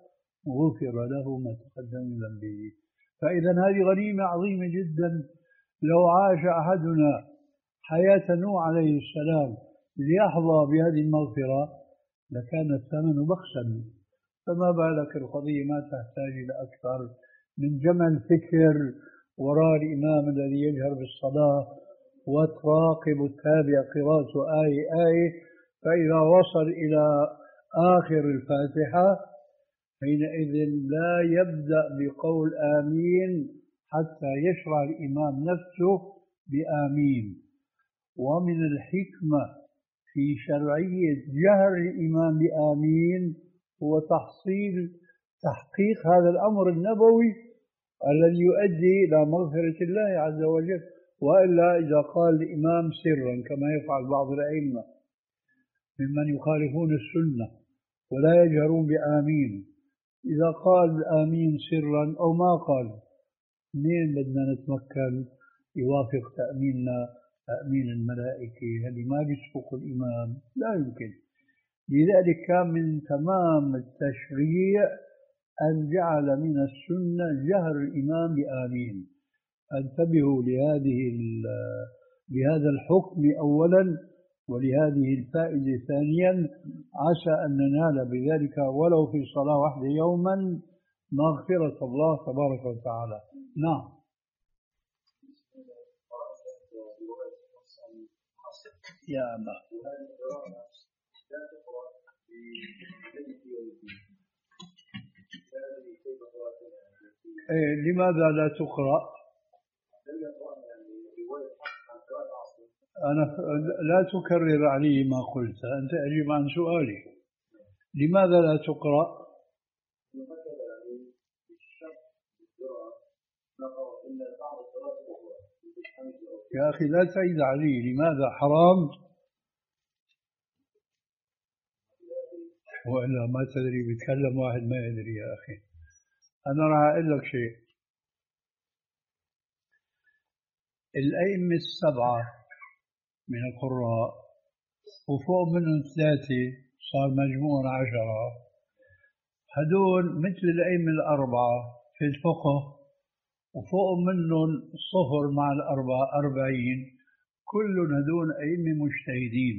غفر له ما تقدم من ذنبه. فإذا هذه غنيمة عظيمة جدا. لو عاش أحدنا حياة نوح عليه السلام ليحظى بهذه المغفرة لكان الثمن بخسا، فما بالك القضية ما تحتاج إلى أكثر من جمع الفكر وراء الإمام الذي يجهر بالصلاة وتراقب التابع قراءة آية آية، فإذا وصل إلى آخر الفاتحة حينئذ لا يبدأ بقول آمين حتى يشرع الإمام نفسه بآمين. ومن الحكمة في شرعية جهر الإمام بآمين هو تحصيل تحقيق هذا الأمر النبوي الذي يؤدي إلى مغفرة الله عز وجل. وإلا إذا قال الإمام سرا كما يفعل بعض الأئمة ممن يخالفون السنة ولا يجهرون بآمين، إذا قال آمين سرا أو ما قال منين بدنا نتمكن يوافق تأميننا تأمين الملائكة؟ اللي ما بيسبق الإمام لا يمكن. لذلك كان من تمام التشريع أن جعل من السنة جهر الإمام بآمين. انتبهوا لهذه لهذا الحكم أولا ولهذه الفائدة ثانيا، عسى أن ننال بذلك ولو في صلاة واحدة يوما مغفرة الله تبارك وتعالى. نعم. يا أبا إيه لماذا لا تقرأ؟ أنا لا تكرر علي ما قلت، أنت أجيب عن سؤالي. لماذا لا تقرأ؟ يا أخي لا تعيد علي. لماذا حرام؟ وإلا ما تدري بيتكلم واحد ما يدري. يا أخي أنا راح أقول لك شيء. الأئمة السبعة من القراء وفوق منهم ثلاثة صار مجموع عشرة، هدول مثل الأئمة الأربعة في الفقه، وفوق منهم صفر مع الأربعة أربعين، كل هدول أئمة مجتهدين.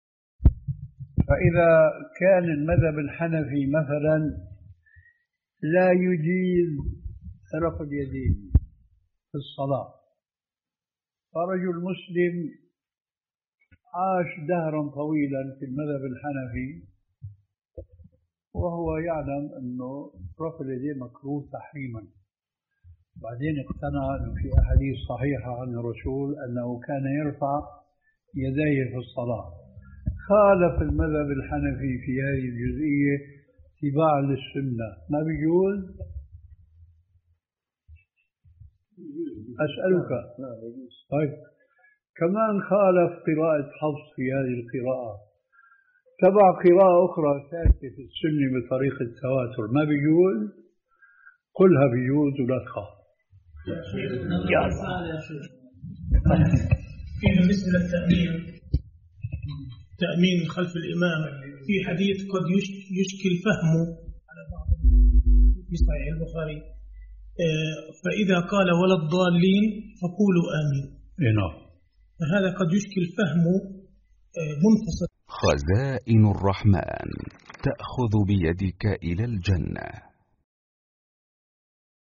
فإذا كان المذهب الحنفي مثلا لا يجيز رفع اليدين في الصلاة، فرجل مسلم عاش دهرا طويلا في المذهب الحنفي وهو يعلم أنه رفع اليدين مكروه تحريما، بعدين اقتنع أنه في أحاديث صحيحة عن الرسول أنه كان يرفع يديه في الصلاة، خالف المذهب الحنفي في هذه الجزئية اتباعا للسنة. ما بيجوز؟ أسألك. طيب كمان خالف قراءة حفص في هذه القراءة، تبع قراءة أخرى ثابتة في السنة بطريقة التواتر، ما بيجوز؟ قلها بيجوز ولا تخاف. في بالنسبة للتأمين، تأمين خلف الإمام، في حديث قد يشكل فهمه على بعض في صحيح البخاري، فإذا قال ولا الضالين فقولوا آمين. نعم. فهذا قد يشكل فهمه منفصل. خزائن الرحمن تأخذ بيدك إلى الجنة.